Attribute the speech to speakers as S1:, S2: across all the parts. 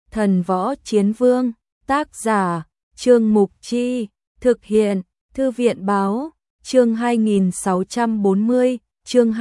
S1: Thần Võ Chiến Vương, tác giả, Trương Mục Chi, thực hiện, Thư viện Báo, chương 2640, chương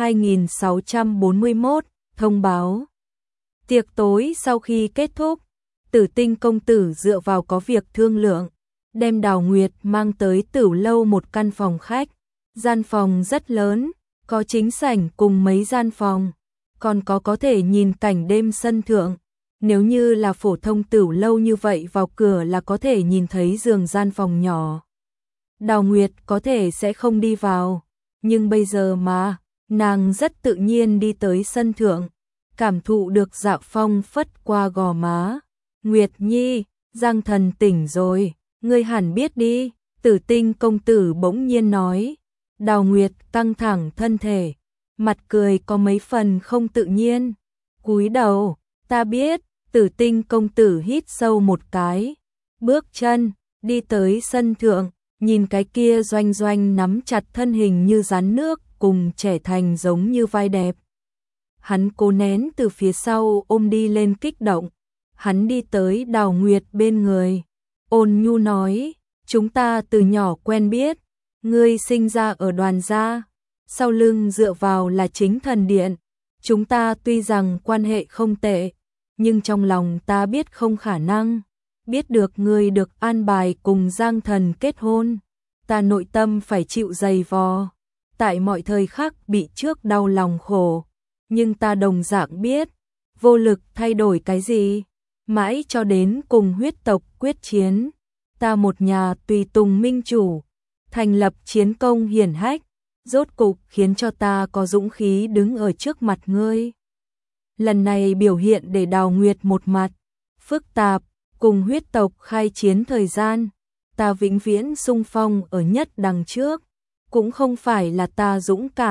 S1: 2641, thông báo. Tiệc tối sau khi kết thúc, Tử Tinh công tử dựa vào có việc thương lượng, đem Đào Nguyệt mang tới Tửu lâu một căn phòng khách. Gian phòng rất lớn, có chính sảnh cùng mấy gian phòng, còn có thể nhìn cảnh đêm sân thượng. Nếu như là phổ thông Tửu lâu như vậy, vào cửa là có thể nhìn thấy giường gian phòng nhỏ. Đào Nguyệt có thể sẽ không đi vào, nhưng bây giờ mà, nàng rất tự nhiên đi tới sân thượng, cảm thụ được dạ phong phất qua gò má. Nguyệt Nhi, Giang Thần tỉnh rồi, ngươi hẳn biết đi, Tử Tinh công tử bỗng nhiên nói. Đào Nguyệt căng thẳng thân thể, mặt cười có mấy phần không tự nhiên, cúi đầu, ta biết. Tử Tinh công tử hít sâu một cái, bước chân, đi tới sân thượng, nhìn cái kia Doanh Doanh nắm chặt thân hình như rắn nước cùng trẻ thành giống như vai đẹp. Hắn cố nén từ phía sau ôm đi lên kích động, hắn đi tới Đào Nguyệt bên người, ôn nhu nói, chúng ta từ nhỏ quen biết, ngươi sinh ra ở Đoàn gia, sau lưng dựa vào là Chính Thần Điện, chúng ta tuy rằng quan hệ không tệ, nhưng trong lòng ta biết không khả năng, biết được ngươi được an bài cùng Giang Thần kết hôn, ta nội tâm phải chịu dày vò, tại mọi thời khắc bị trước đau lòng khổ, nhưng ta đồng dạng biết, vô lực thay đổi cái gì, mãi cho đến cùng huyết tộc quyết chiến, ta một nhà tùy tùng minh chủ, thành lập chiến công hiển hách, rốt cục khiến cho ta có dũng khí đứng ở trước mặt ngươi. Lần này biểu hiện để Đào Nguyệt một mặt phức tạp, cùng huyết tộc khai chiến thời gian, ta vĩnh viễn xung phong ở nhất đằng trước, cũng không phải là ta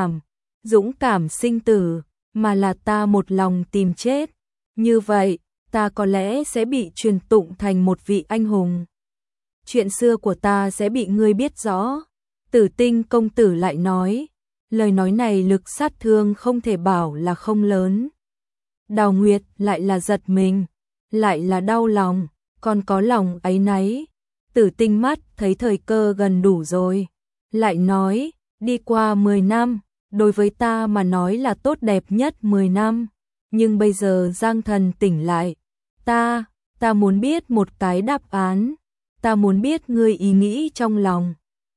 S1: dũng cảm sinh tử, mà là ta một lòng tìm chết. Như vậy, ta có lẽ sẽ bị truyền tụng thành một vị anh hùng. Chuyện xưa của ta sẽ bị ngươi biết rõ. Tử Tinh công tử lại nói, lời nói này lực sát thương không thể bảo là không lớn. Đào Nguyệt lại là giật mình, lại là đau lòng, còn có lòng áy náy. Tử Tinh mắt thấy thời cơ gần đủ rồi, lại nói, đi qua 10 năm, đối với ta mà nói là tốt đẹp nhất 10 năm, nhưng bây giờ Giang Thần tỉnh lại, ta muốn biết một cái đáp án, ta muốn biết ngươi ý nghĩ trong lòng.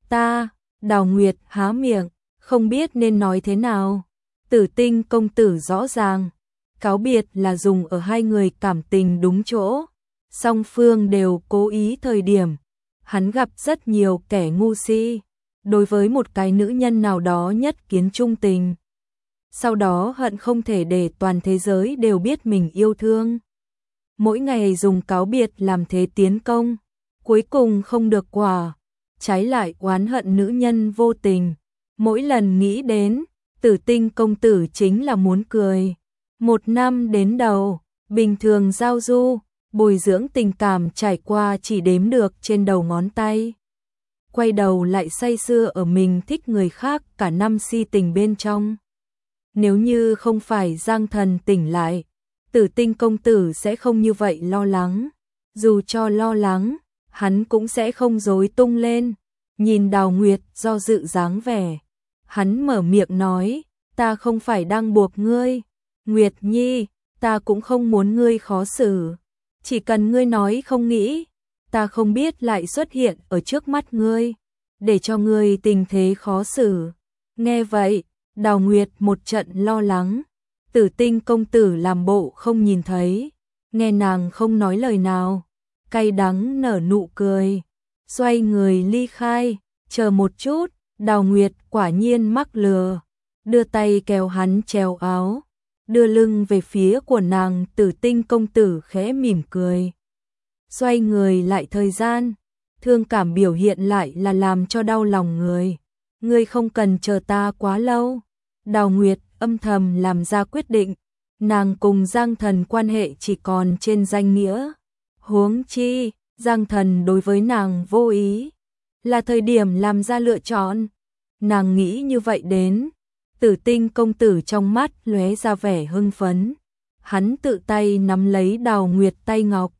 S1: Đào Nguyệt há miệng, không biết nên nói thế nào. Tử Tinh công tử rõ ràng, cáo biệt là dùng ở hai người cảm tình đúng chỗ, song phương đều cố ý thời điểm. Hắn gặp rất nhiều kẻ ngu si, đối với một cái nữ nhân nào đó nhất kiến trung tình. Sau đó hận không thể để toàn thế giới đều biết mình yêu thương. Mỗi ngày dùng cáo biệt làm thế tiến công, cuối cùng không được quả, trái lại oán hận nữ nhân vô tình. Mỗi lần nghĩ đến, Tử Tinh công tử chính là muốn cười. Một năm đến đầu, bình thường giao du, bồi dưỡng tình cảm trải qua chỉ đếm được trên đầu ngón tay. Quay đầu lại say sưa ở mình thích người khác cả năm si tình bên trong. Nếu như không phải Giang Thần tỉnh lại, Tử Tinh công tử sẽ không như vậy lo lắng. Dù cho lo lắng, hắn cũng sẽ không rối tung lên. Nhìn Đào Nguyệt do dự dáng vẻ, hắn mở miệng nói, ta không phải đang buộc ngươi. Nguyệt Nhi, ta cũng không muốn ngươi khó xử. Chỉ cần ngươi nói không nghĩ, ta không biết lại xuất hiện ở trước mắt ngươi, để cho ngươi tình thế khó xử. Nghe vậy, Đào Nguyệt một trận lo lắng. Tử Tinh công tử làm bộ không nhìn thấy, nghe nàng không nói lời nào, cay đắng nở nụ cười, xoay người ly khai. Chờ một chút, Đào Nguyệt quả nhiên mắc lừa, đưa tay kéo hắn treo áo, đưa lưng về phía của nàng. Tử Tinh công tử khẽ mỉm cười, xoay người lại thời gian, thương cảm biểu hiện lại là làm cho đau lòng người. Ngươi không cần chờ ta quá lâu. Đào Nguyệt âm thầm làm ra quyết định, nàng cùng Giang Thần quan hệ chỉ còn trên danh nghĩa. Huống chi, Giang Thần đối với nàng vô ý, là thời điểm làm ra lựa chọn. Nàng nghĩ như vậy đến, Tử Tinh công tử trong mắt lóe ra vẻ hưng phấn. Hắn tự tay nắm lấy Đào Nguyệt tay ngọc,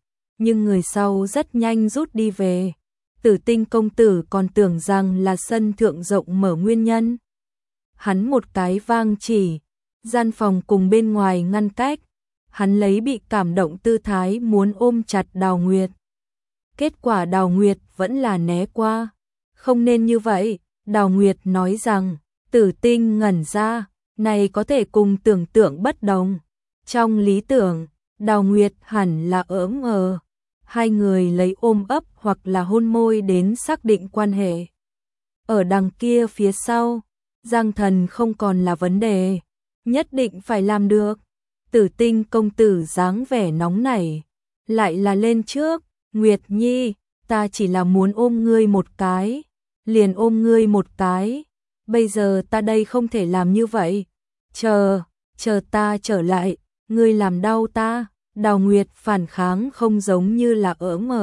S1: nhưng người sau rất nhanh rút đi về. Tử Tinh công tử còn tưởng rằng là sân thượng rộng mở nguyên nhân. Hắn một cái vang chỉ, gian phòng cùng bên ngoài ngăn cách, hắn lấy bị cảm động tư thái muốn ôm chặt Đào Nguyệt. Kết quả Đào Nguyệt vẫn là né qua. Không nên như vậy, Đào Nguyệt nói rằng. Tử Tinh ngẩn ra, này có thể cùng tưởng tượng bất đồng. Trong lý tưởng, Đào Nguyệt hẳn là ỡm hai người lấy ôm ấp hoặc là hôn môi đến xác định quan hệ. Ở đằng kia phía sau, Giang Thần không còn là vấn đề, nhất định phải làm được. Tử Tinh công tử dáng vẻ nóng nảy, lại là lên trước, Nguyệt Nhi, ta chỉ là muốn ôm ngươi một cái, liền ôm ngươi một cái. Bây giờ ta đây không thể làm như vậy. Chờ ta trở lại, ngươi làm đau ta. Đào Nguyệt phản kháng không giống như là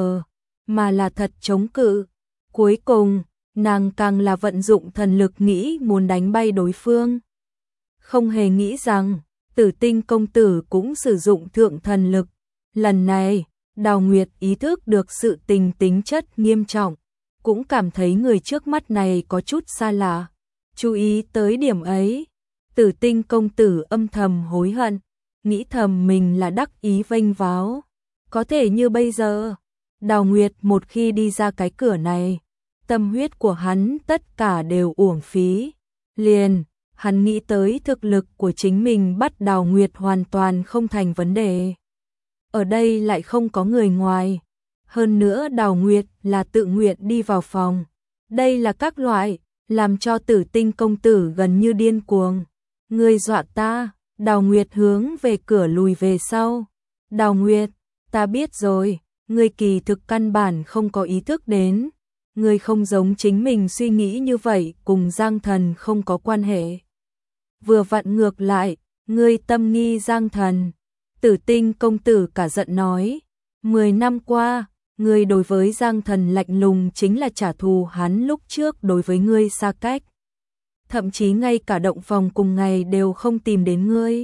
S1: mà là thật chống cự. Cuối cùng, nàng càng là vận dụng thần lực nghĩ muốn đánh bay đối phương. Không hề nghĩ rằng, Tử Tinh công tử cũng sử dụng thượng thần lực. Lần này, Đào Nguyệt ý thức được sự tình tính chất nghiêm trọng, cũng cảm thấy người trước mắt này có chút xa lạ. Chú ý tới điểm ấy, Tử Tinh công tử âm thầm hối hận, nghĩ thầm mình là đắc ý vênh váo. Có thể như bây giờ, Đào Nguyệt một khi đi ra cái cửa này, tâm huyết của hắn tất cả đều uổng phí. Liền, hắn nghĩ tới thực lực của chính mình bắt Đào Nguyệt hoàn toàn không thành vấn đề. Ở đây lại không có người ngoài. Hơn nữa Đào Nguyệt là tự nguyện đi vào phòng. Đây là các loại, làm cho Tử Tinh công tử gần như điên cuồng. Ngươi dọa ta, Đào Nguyệt hướng về cửa lùi về sau. Đào Nguyệt, ta biết rồi, ngươi kỳ thực căn bản không có ý thức đến. Ngươi không giống chính mình suy nghĩ như vậy, cùng Giang Thần không có quan hệ. Vừa vặn ngược lại, ngươi tâm nghi Giang Thần. Tử Tinh công tử cả giận nói, 10 năm qua, ngươi đối với Giang Thần lạnh lùng chính là trả thù hắn lúc trước đối với ngươi xa cách. Thậm chí ngay cả động phòng cùng ngày đều không tìm đến ngươi.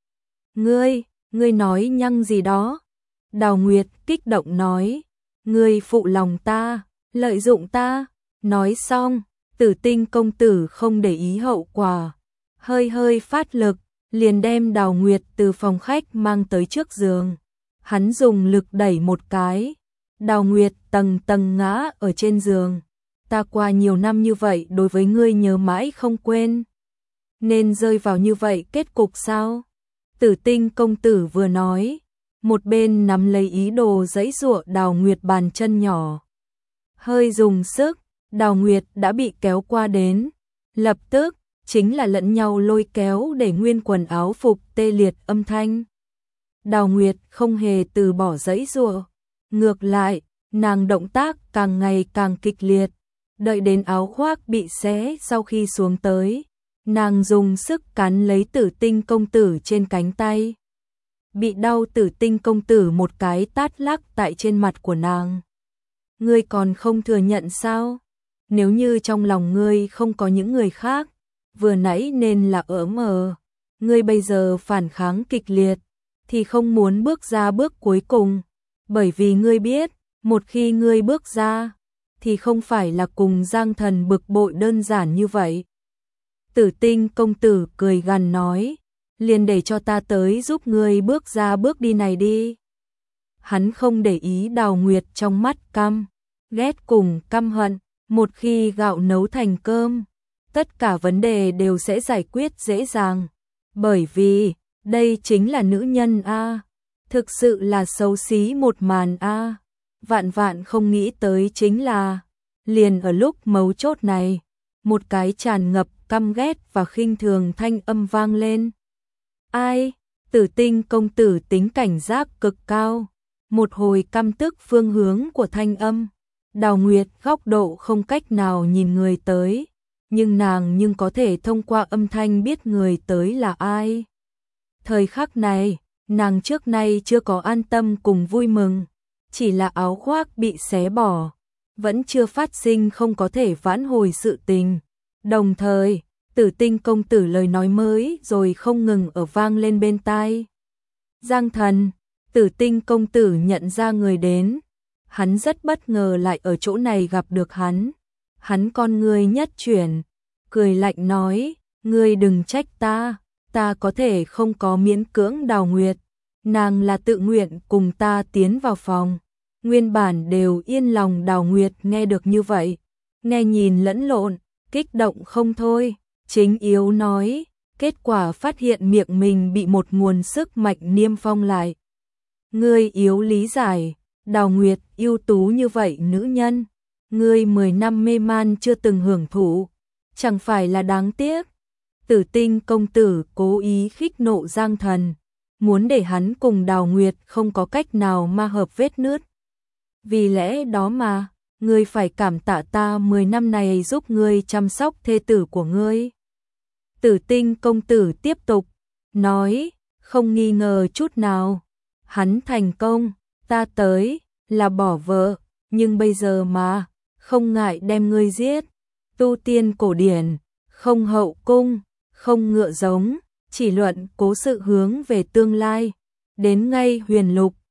S1: Ngươi nói nhăng gì đó? Đào Nguyệt kích động nói, ngươi phụ lòng ta, lợi dụng ta. Nói xong, Tử Tinh công tử không để ý hậu quả, hơi phát lực, liền đem Đào Nguyệt từ phòng khách mang tới trước giường. Hắn dùng lực đẩy một cái, Đào Nguyệt tầng ngã ở trên giường. Ta qua nhiều năm như vậy đối với ngươi nhớ mãi không quên. Nên rơi vào như vậy kết cục sao? Tử Tinh công tử vừa nói, một bên nắm lấy ý đồ giãy giụa Đào Nguyệt bàn chân nhỏ. Hơi dùng sức, Đào Nguyệt đã bị kéo qua đến. Lập tức, chính là lẫn nhau lôi kéo để nguyên quần áo phục tê liệt âm thanh. Đào Nguyệt không hề từ bỏ giãy giụa, ngược lại, nàng động tác càng ngày càng kịch liệt. Đợi đến áo khoác bị xé sau khi xuống tới, nàng dùng sức cắn lấy Tử Tinh công tử trên cánh tay. Bị đau Tử Tinh công tử một cái tát lắc tại trên mặt của nàng. Ngươi còn không thừa nhận sao? Nếu như trong lòng ngươi không có những người khác, vừa nãy nên là ngươi bây giờ phản kháng kịch liệt, thì không muốn bước ra bước cuối cùng. Bởi vì ngươi biết, một khi ngươi bước ra, thì không phải là cùng Giang Thần bực bội đơn giản như vậy. Tử Tinh công tử cười gằn nói, liền để cho ta tới giúp ngươi bước ra bước đi này đi. Hắn không để ý Đào Nguyệt trong mắt căm ghét cùng căm hận. Một khi gạo nấu thành cơm, tất cả vấn đề đều sẽ giải quyết dễ dàng. Bởi vì, đây chính là nữ nhân a, thực sự là xấu xí một màn a. Vạn không nghĩ tới chính là, liền ở lúc mấu chốt này, một cái tràn ngập căm ghét và khinh thường thanh âm vang lên. Ai? Tử Tinh công tử tính cảnh giác cực cao. Một hồi căm tức phương hướng của thanh âm. Đào Nguyệt góc độ không cách nào nhìn người tới, nhưng nàng có thể thông qua âm thanh biết người tới là ai. Thời khắc này, nàng trước nay chưa có an tâm cùng vui mừng, chỉ là áo khoác bị xé bỏ, vẫn chưa phát sinh không có thể vãn hồi sự tình. Đồng thời, Tử Tinh công tử lời nói mới rồi không ngừng ở vang lên bên tai. Giang Thần, Tử Tinh công tử nhận ra người đến, hắn rất bất ngờ lại ở chỗ này gặp được hắn. Hắn con ngươi nhất chuyển, cười lạnh nói, ngươi đừng trách ta có thể không có miễn cưỡng Đào Nguyệt, nàng là tự nguyện cùng ta tiến vào phòng. Nguyên bản đều yên lòng Đào Nguyệt nghe được như vậy, nghe nhìn lẫn lộn, kích động không thôi, chính yếu nói, kết quả phát hiện miệng mình bị một nguồn sức mạnh niêm phong lại. Ngươi yếu lý giải, Đào Nguyệt ưu tú như vậy nữ nhân, ngươi 10 năm mê man chưa từng hưởng thụ, chẳng phải là đáng tiếc. Tử Tinh công tử cố ý khích nộ Giang Thần, muốn để hắn cùng Đào Nguyệt không có cách nào ma hợp vết nứt. Vì lẽ đó mà, ngươi phải cảm tạ ta 10 năm này giúp ngươi chăm sóc thê tử của ngươi. Tử Tinh công tử tiếp tục, nói, không nghi ngờ chút nào. Hắn thành công, ta tới, là bỏ vợ, nhưng bây giờ mà, không ngại đem ngươi giết. Tu tiên cổ điển, không hậu cung, không ngựa giống, chỉ luận cố sự hướng về tương lai. Đến ngay huyền lục,